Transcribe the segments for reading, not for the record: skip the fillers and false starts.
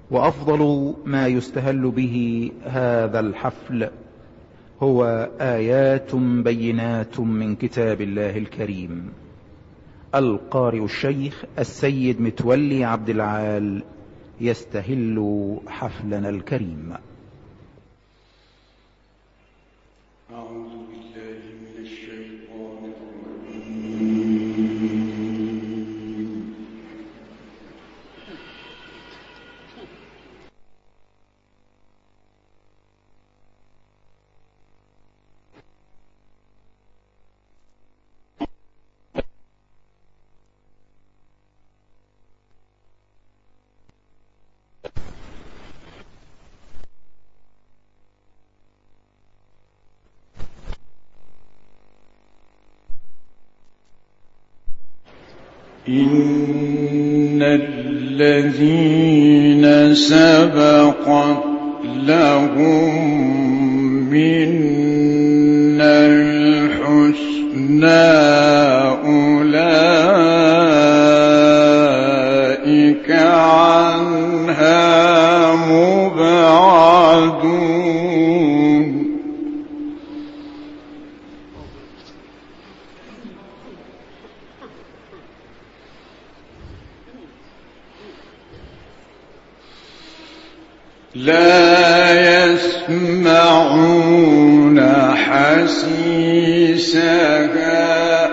وأفضل ما يستهل به هذا الحفل هو آيات بينات من كتاب الله الكريم. القارئ الشيخ السيد متولي عبد العال يستهل حفلنا الكريم. أعوذ بالله من الشيطان الرجيم. إن الذين سبقت لهم منا الحسنى أولئك عنها مبعدون. لا يسمعون حسيسها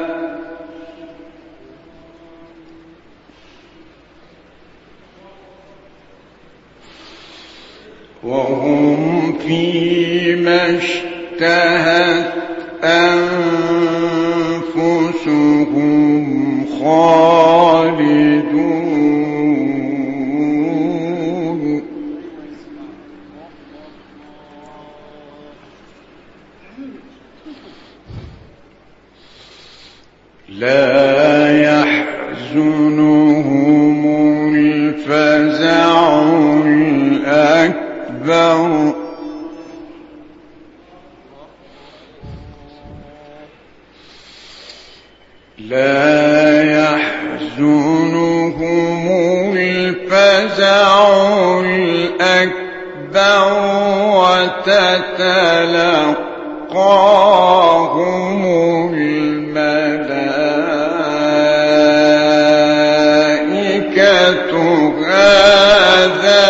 وهم فيما اشتهت أنفسهم خالدون. لا يحزنهم الفزع الأكبر وتتلقاهم الملائكة هذا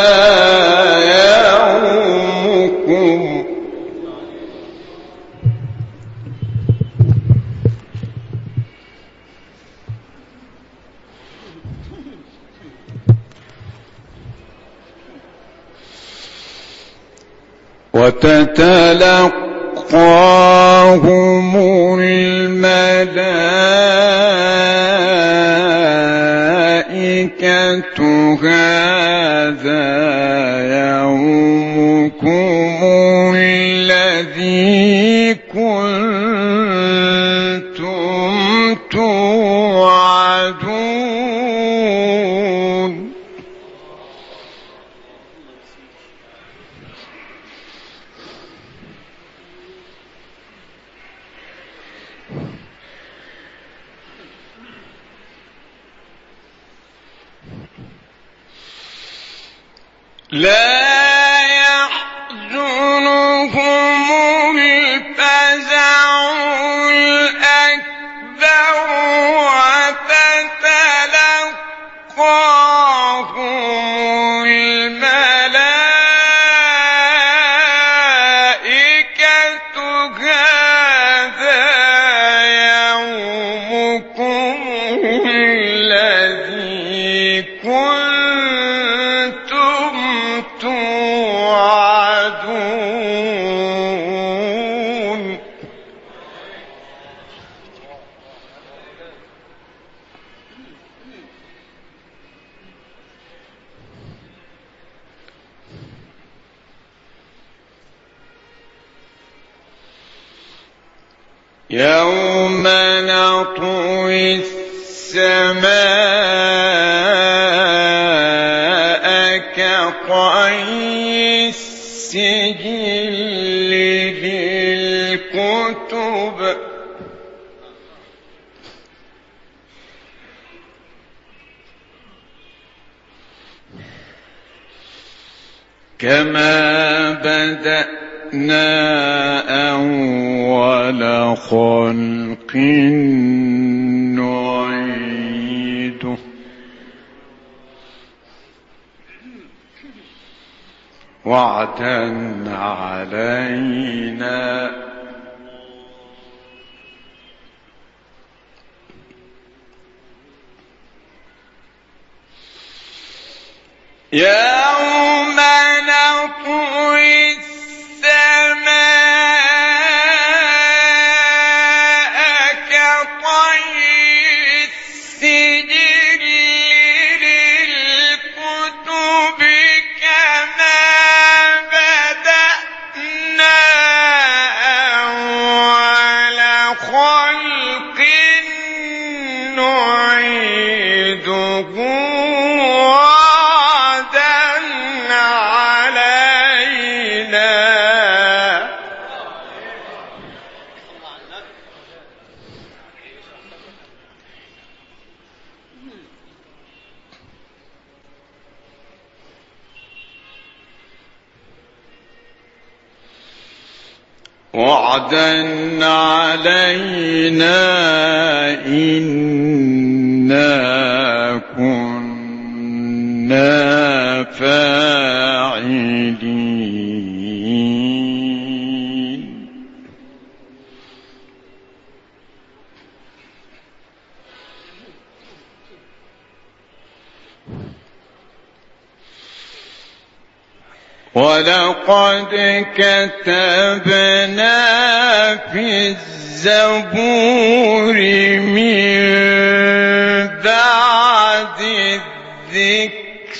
يومكم وتتلقاهم الملائكة هذا يومكم الذي كنتم توعدون. لا يحزنهم الفزع الأكبر وتتلقاهم الملائكة هذا يومكم الذي كنتم توعدون. يوم نطوي السماء كطي السجل للكتب كما بدأنا أول خلق نعيده وعدا علينا يوم نطوي السماء كطي السجل للكتب كما بدأنا أول خلق نعيده وعدا علينا إنا كنا فاعلين ولقد كتبنا في الزبور من بعد الذكر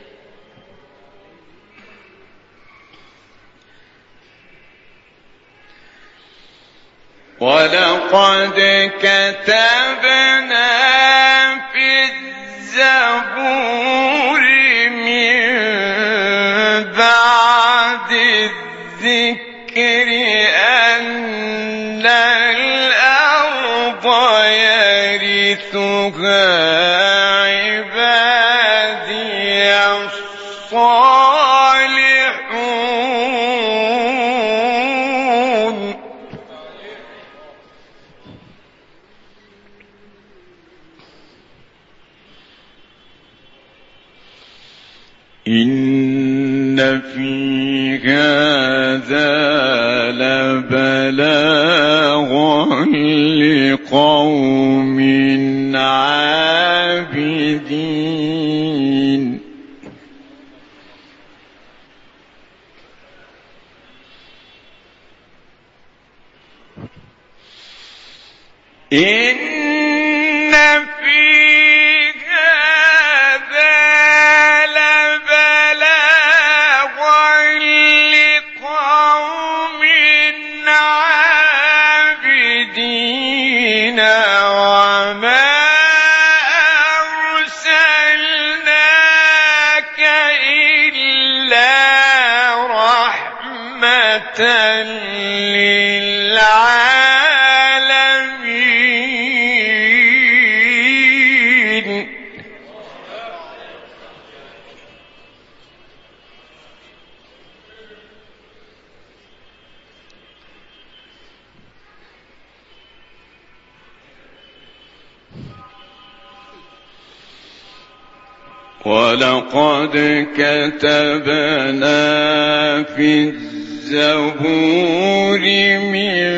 ولقد كتبنا في الزبور من بعد الذكر أن الأرض يرثها عبادي الصالحون إن في هذا لبلاغا لقوم عابدين إن في للعالمين ولقد كتبنا في الزبور من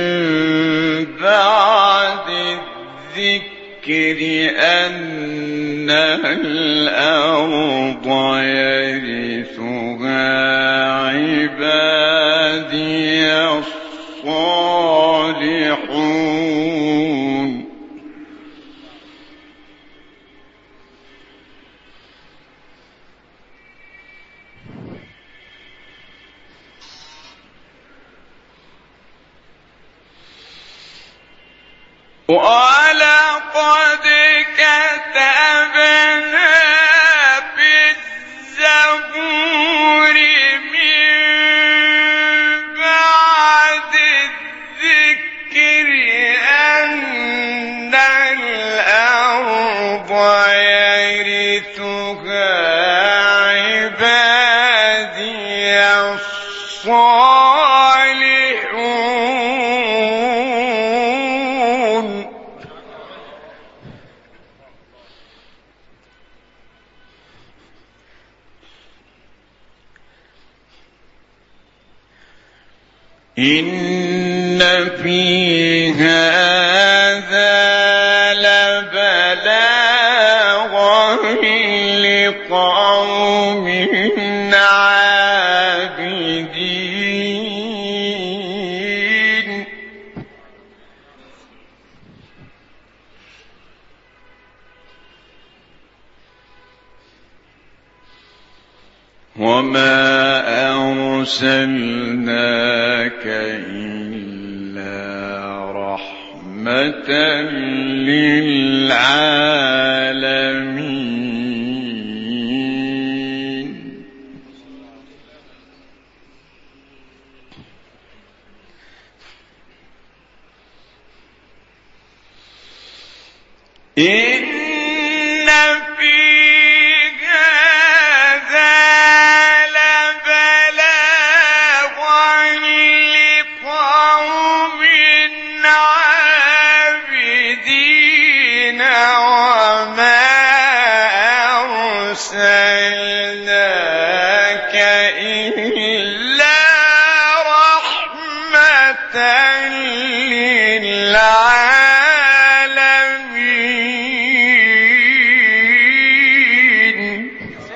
بعد الذكر أن الأرض يرثها عبادي الصالحون ولقد كتبنا في الزبور من بعد الذكر أن الأرض يرثها عبادي إن في هذا لبلاغا لقوم عابدين وما أرسلناك إلا رحمة للعالمين إن في أرسلناك إلا رحمة للعالمين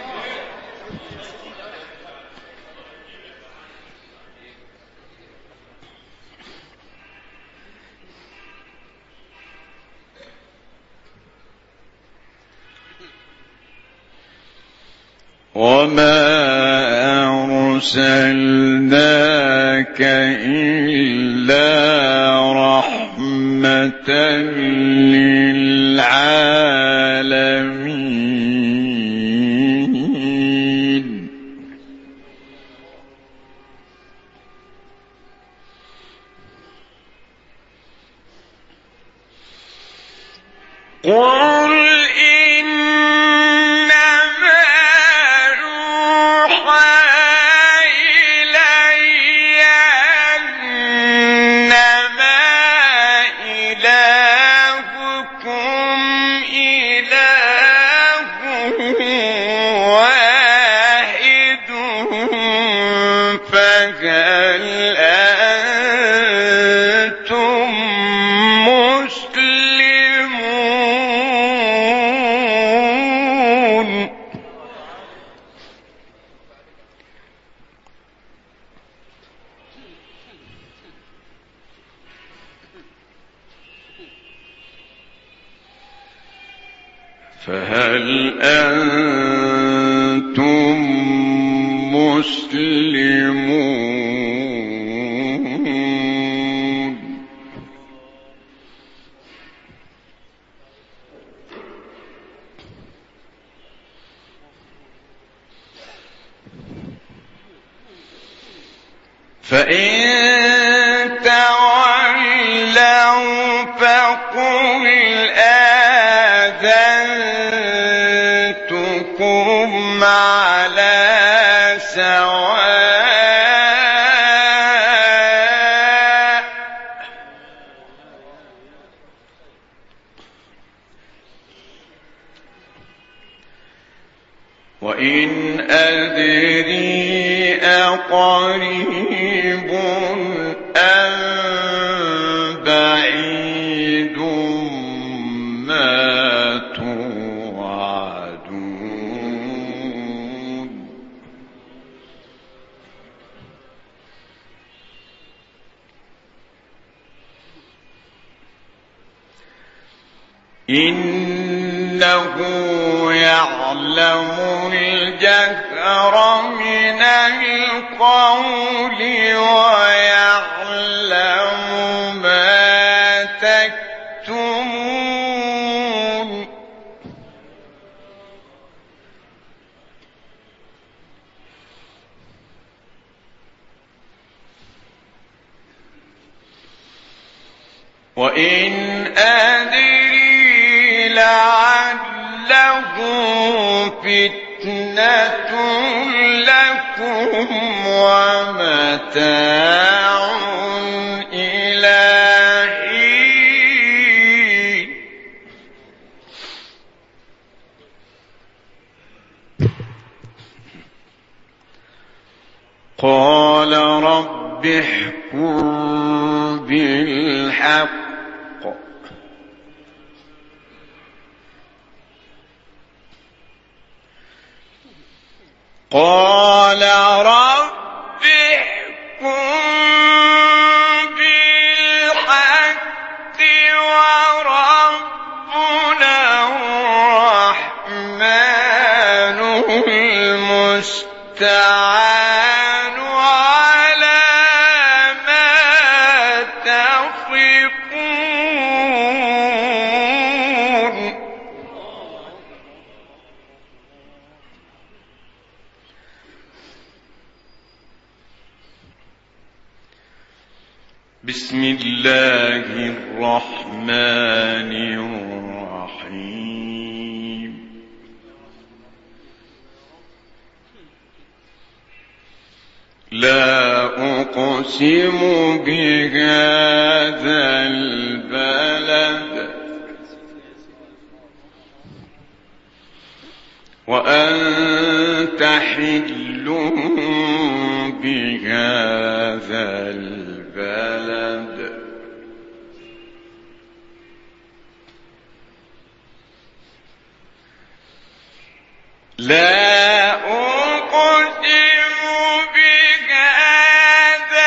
وما أرسلناك إلا رحمة للعالمين قل فهل أنتم مسلمون فهل أنتم مسلمون فإن تولوا فقل آذنتكم على سواء وإن أدري أقريب أم بعيد ما توعدون إنه يعلم الجهر من القول ويعلم ما تكتمون وإن أدري لعله فتنة لكم ومتاع إلى حين قال رب احكم بالحق قال رب احكم بالحق وربنا الرحمن المستعان على ما تصفون. بسم الله الرحمن الرحيم. لا أقسم بهذا البلد وأنت حل بهذا البلد لا أقسم بهذا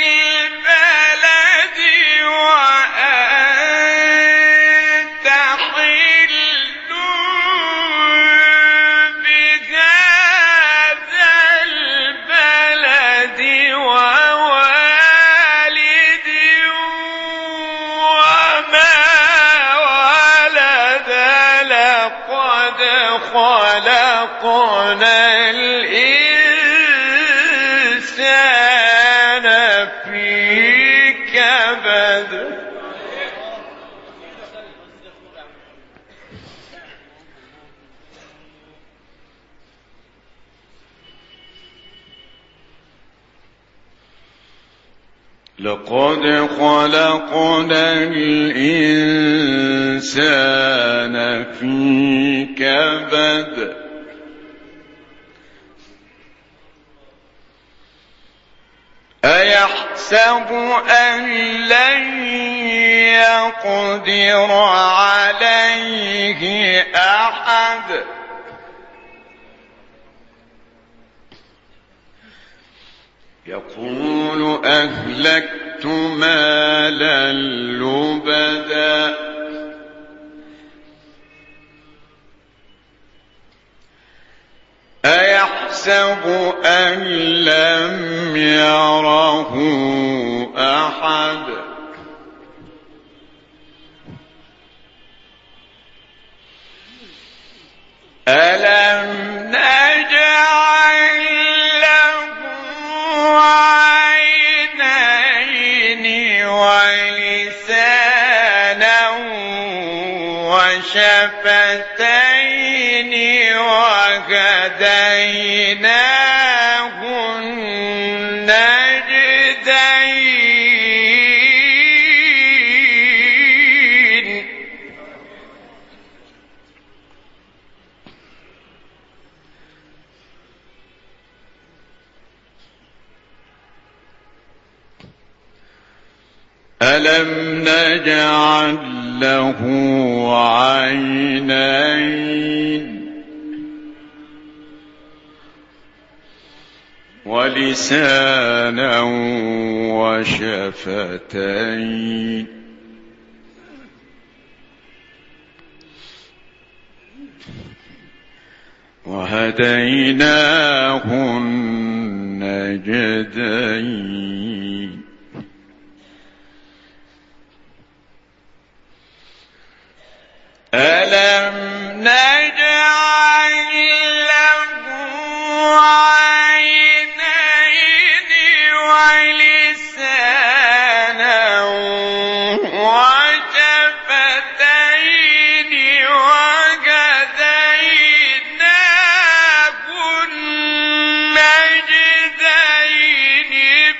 البلد وأنت حل بهذا البلد ووالد وما ولد لقد خلقنا الإنسان في كبد. لقد خلقنا الإنسان في كبد. أيحسب أن لن يقدر عليه أحد يقول أهلكت مالا لبدا أيحسب أن لم يره أحد ألم نجعل له عينين ولسانا وشفتين وهديناه النجدين. ألم نجعل له عينين ولسانا وشفتين وهديناه النجدين. ألم نجعل له عينين ولسانا وشفتين وهديناه النجدين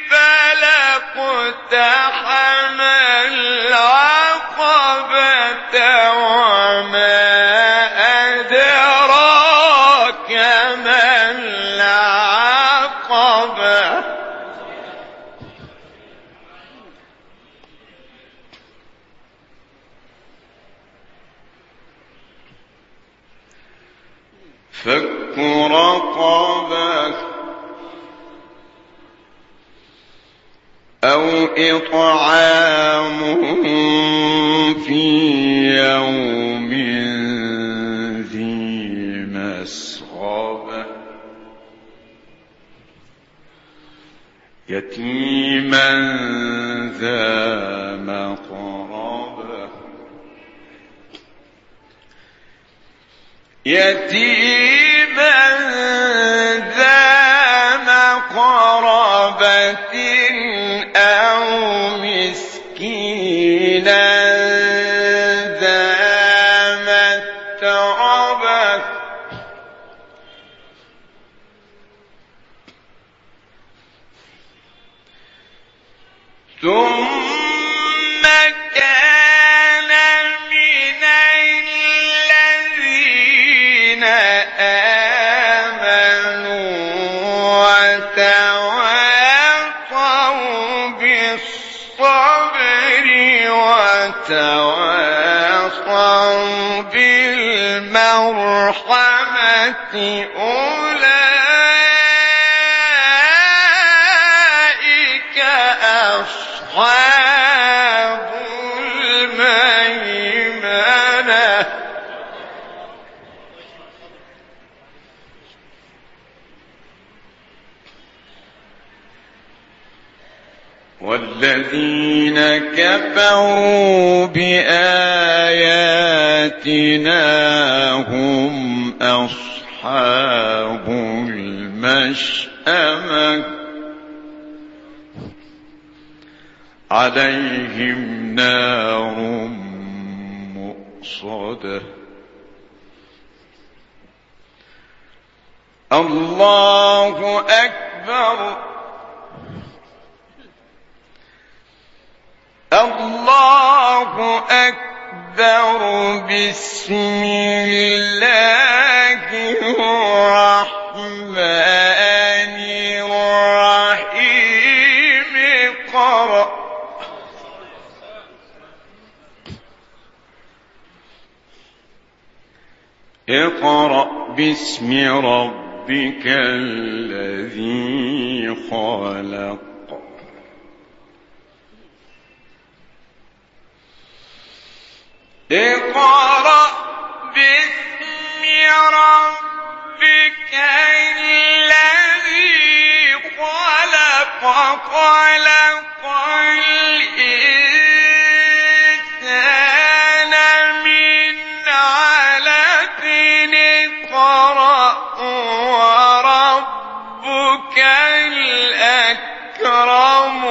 فلاقتحم العقبة وما أدراك ما العقبة رقبة أو إطعام في يوم ذي مسغبة يتيما ذا مقربة أو مسكينا ذا متربة ثم كان من الذين آمنوا وتواصوا بالصبر وتواصوا بالمرحمة أولئك أصحاب الميمنة والذين كفروا بآياتنا هم أصحاب المشأمة عليهم نار مؤصدة الله أكبر الله أكبر بسم الله الرحمن الرحيم اقرأ باسم ربك الذي خلق اقرأ باسم ربك الذي خلق خلق الإنسان من علق اقرأ وربك الأكرم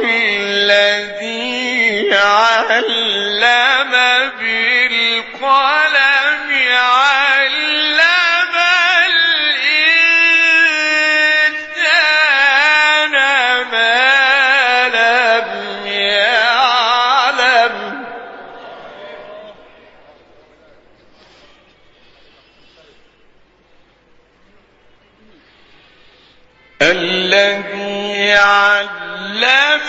الذي علم بالقلم علم الإنسان ما لم يعلم الذي علم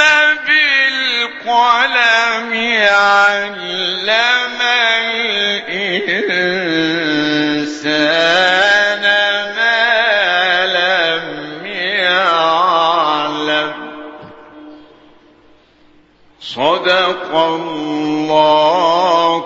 بالقلم علم الإنسان ما لم يعلم صدق الله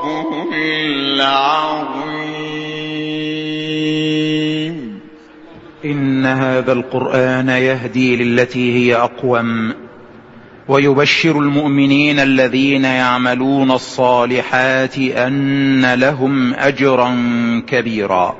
العظيم. إن هذا القرآن يهدي للتي هي أقوم ويبشر المؤمنين الذين يعملون الصالحات أن لهم أجرا كبيرا.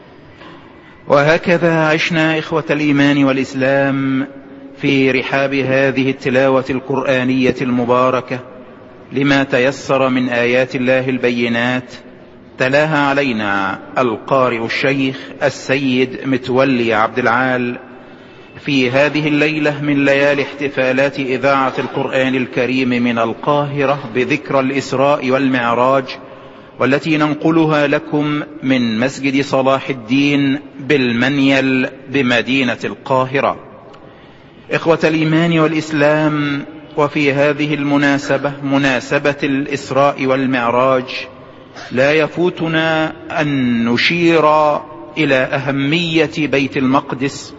وهكذا عشنا إخوة الإيمان والإسلام في رحاب هذه التلاوة القرآنية المباركة لما تيسر من آيات الله البينات، تلاها علينا القارئ الشيخ السيد متولي عبد العال في هذه الليلة من ليالي احتفالات إذاعة القرآن الكريم من القاهرة بذكرى الإسراء والمعراج، والتي ننقلها لكم من مسجد صلاح الدين بالمنيل بمدينة القاهرة. إخوة الإيمان والإسلام، وفي هذه المناسبة، مناسبة الإسراء والمعراج، لا يفوتنا أن نشير إلى أهمية بيت المقدس